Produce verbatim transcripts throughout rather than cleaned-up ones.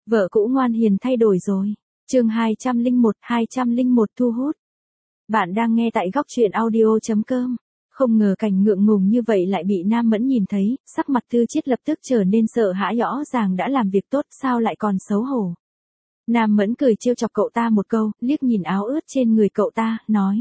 Vợ cũ ngoan hiền thay đổi rồi. Chương hai trăm lẻ một, hai trăm lẻ một thu hút. Bạn đang nghe tại góc truyện audio chấm com. Không ngờ cảnh ngượng ngùng như vậy lại bị Nam Mẫn nhìn thấy, sắc mặt Tư Chiết lập tức trở nên sợ hãi, rõ ràng đã làm việc tốt, sao lại còn xấu hổ. Nam Mẫn cười trêu chọc cậu ta một câu, liếc nhìn áo ướt trên người cậu ta, nói.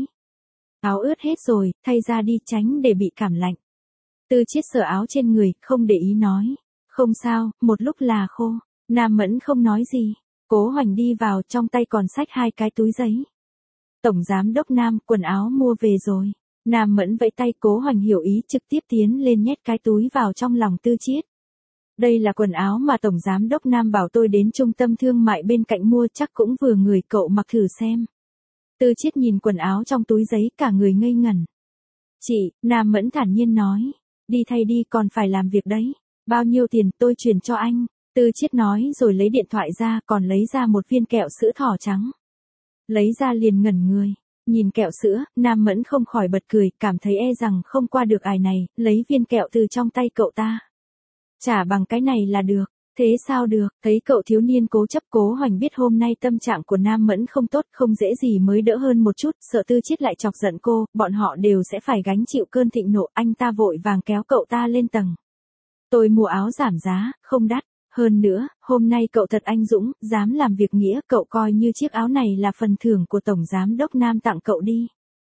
Áo ướt hết rồi, thay ra đi, tránh để bị cảm lạnh. Tư Chiết sờ áo trên người, không để ý nói. Không sao, một lúc là khô. Nam Mẫn không nói gì. Cố Hoành đi vào, trong tay còn xách hai cái túi giấy. Tổng giám đốc Nam, quần áo mua về rồi. Nam Mẫn vẫy tay, Cố Hoành hiểu ý, trực tiếp tiến lên nhét cái túi vào trong lòng Tư Chiết. Đây là quần áo mà Tổng giám đốc Nam bảo tôi đến trung tâm thương mại bên cạnh mua, chắc cũng vừa người, cậu mặc thử xem. Tư Chiết nhìn quần áo trong túi giấy, cả người ngây ngẩn. Chị, Nam Mẫn thản nhiên nói. Đi thay đi, còn phải làm việc đấy. Bao nhiêu tiền, tôi chuyển cho anh. Tư Chiết nói rồi lấy điện thoại ra, còn lấy ra một viên kẹo sữa thỏ trắng. Lấy ra liền ngẩn người. Nhìn kẹo sữa, Nam Mẫn không khỏi bật cười, cảm thấy e rằng không qua được ải này, lấy viên kẹo từ trong tay cậu ta. Trả bằng cái này là được. Thế sao được, thấy cậu thiếu niên cố chấp. Cố Hoành biết hôm nay tâm trạng của Nam Mẫn không tốt, không dễ gì mới đỡ hơn một chút, sợ Tư Chiết lại chọc giận cô, bọn họ đều sẽ phải gánh chịu cơn thịnh nộ, anh ta vội vàng kéo cậu ta lên tầng. Tôi mua áo giảm giá, không đắt, hơn nữa, hôm nay cậu thật anh dũng, dám làm việc nghĩa, cậu coi như chiếc áo này là phần thưởng của Tổng giám đốc Nam tặng cậu đi.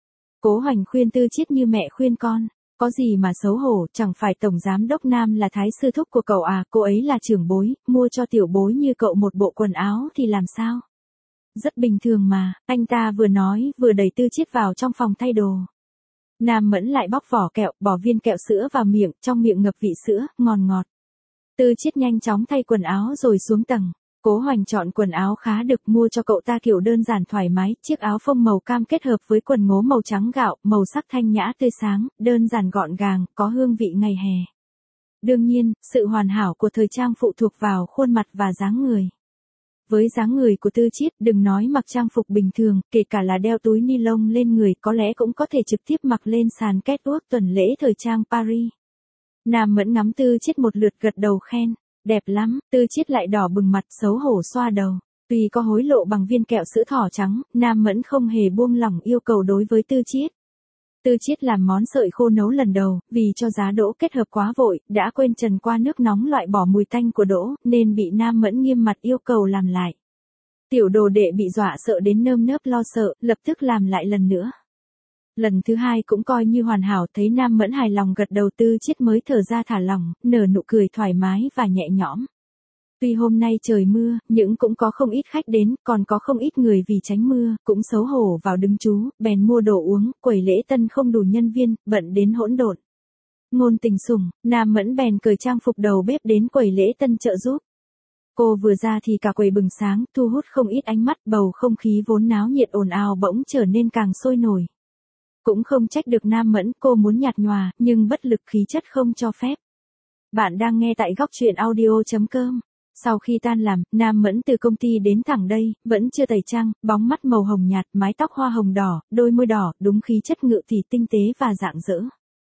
Cố Hoành khuyên Tư Chiết như mẹ khuyên con. Có gì mà xấu hổ, chẳng phải Tổng giám đốc Nam là thái sư thúc của cậu à, cô ấy là trưởng bối, mua cho tiểu bối như cậu một bộ quần áo thì làm sao? Rất bình thường mà, anh ta vừa nói, vừa đẩy Tư Chiết vào trong phòng thay đồ. Nam Mẫn lại bóc vỏ kẹo, bỏ viên kẹo sữa vào miệng, trong miệng ngập vị sữa, ngọt ngọt. Tư Chiết nhanh chóng thay quần áo rồi xuống tầng. Cố Hoành chọn quần áo khá được, mua cho cậu ta kiểu đơn giản thoải mái, chiếc áo phông màu cam kết hợp với quần ngố màu trắng gạo, màu sắc thanh nhã tươi sáng, đơn giản gọn gàng, có hương vị ngày hè. Đương nhiên, sự hoàn hảo của thời trang phụ thuộc vào khuôn mặt và dáng người. Với dáng người của Tư Chiết, đừng nói mặc trang phục bình thường, kể cả là đeo túi ni lông lên người, có lẽ cũng có thể trực tiếp mặc lên sàn catwalk tuần lễ thời trang Paris. Nam Mẫn ngắm Tư Chiết một lượt, gật đầu khen. Đẹp lắm, Tư Chiết lại đỏ bừng mặt, xấu hổ xoa đầu. Tuy có hối lộ bằng viên kẹo sữa thỏ trắng, Nam Mẫn không hề buông lỏng yêu cầu đối với Tư Chiết. Tư Chiết làm món sợi khô nấu lần đầu, vì cho giá đỗ kết hợp quá vội, đã quên trần qua nước nóng loại bỏ mùi tanh của đỗ, nên bị Nam Mẫn nghiêm mặt yêu cầu làm lại. Tiểu đồ đệ bị dọa sợ đến nơm nớp lo sợ, lập tức làm lại lần nữa. Lần thứ hai cũng coi như hoàn hảo, thấy Nam Mẫn hài lòng gật đầu, Tư Chiết mới thở ra thả lỏng, nở nụ cười thoải mái và nhẹ nhõm. Tuy hôm nay trời mưa, nhưng cũng có không ít khách đến, còn có không ít người vì tránh mưa, cũng xấu hổ vào đứng trú, bèn mua đồ uống, quầy lễ tân không đủ nhân viên, bận đến hỗn độn. Ngôn tình sủng, Nam Mẫn bèn cởi trang phục đầu bếp đến quầy lễ tân trợ giúp. Cô vừa ra thì cả quầy bừng sáng, thu hút không ít ánh mắt, bầu không khí vốn náo nhiệt ồn ào bỗng trở nên càng sôi nổi. Cũng không trách được Nam Mẫn, cô muốn nhạt nhòa, nhưng bất lực khí chất không cho phép. Bạn đang nghe tại góc truyện audio chấm com. Sau khi tan làm, Nam Mẫn từ công ty đến thẳng đây, vẫn chưa tẩy trang, bóng mắt màu hồng nhạt, mái tóc hoa hồng đỏ, đôi môi đỏ, đúng khí chất ngự tỷ tinh tế và rạng rỡ.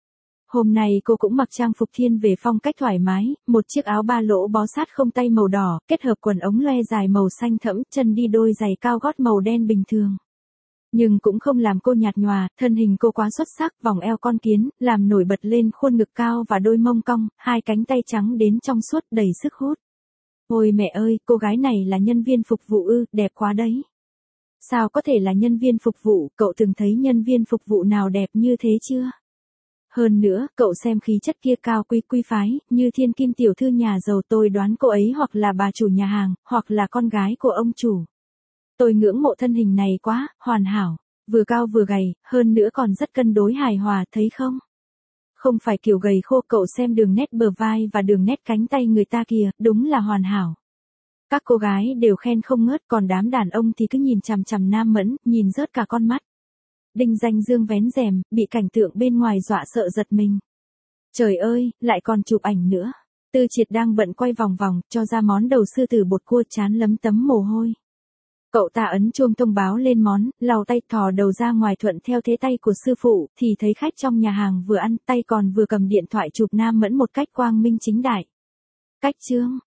Hôm nay cô cũng mặc trang phục thiên về phong cách thoải mái, một chiếc áo ba lỗ bó sát không tay màu đỏ, kết hợp quần ống loe dài màu xanh thẫm, chân đi đôi giày cao gót màu đen bình thường. Nhưng cũng không làm cô nhạt nhòa, thân hình cô quá xuất sắc, vòng eo con kiến, làm nổi bật lên khuôn ngực cao và đôi mông cong, hai cánh tay trắng đến trong suốt đầy sức hút. Ôi mẹ ơi, cô gái này là nhân viên phục vụ ư, đẹp quá đấy. Sao có thể là nhân viên phục vụ, cậu từng thấy nhân viên phục vụ nào đẹp như thế chưa? Hơn nữa, cậu xem khí chất kia cao quý quý phái, như thiên kim tiểu thư nhà giàu, tôi đoán cô ấy hoặc là bà chủ nhà hàng, hoặc là con gái của ông chủ. Tôi ngưỡng mộ thân hình này quá, hoàn hảo, vừa cao vừa gầy, hơn nữa còn rất cân đối hài hòa, thấy không? Không phải kiểu gầy khô, cậu xem đường nét bờ vai và đường nét cánh tay người ta kìa, đúng là hoàn hảo. Các cô gái đều khen không ngớt, còn đám đàn ông thì cứ nhìn chằm chằm Nam Mẫn, nhìn rớt cả con mắt. Đinh Danh Dương vén rèm, bị cảnh tượng bên ngoài dọa sợ giật mình. Trời ơi, lại còn chụp ảnh nữa. Tư Chiết đang bận quay vòng vòng, cho ra món đầu sư tử bột cua, chán lấm tấm mồ hôi. Cậu ta ấn chuông thông báo lên món, lau tay, thò đầu ra ngoài thuận theo thế tay của sư phụ, thì thấy khách trong nhà hàng vừa ăn, tay còn vừa cầm điện thoại chụp Nam Mẫn một cách quang minh chính đại. Cách chương,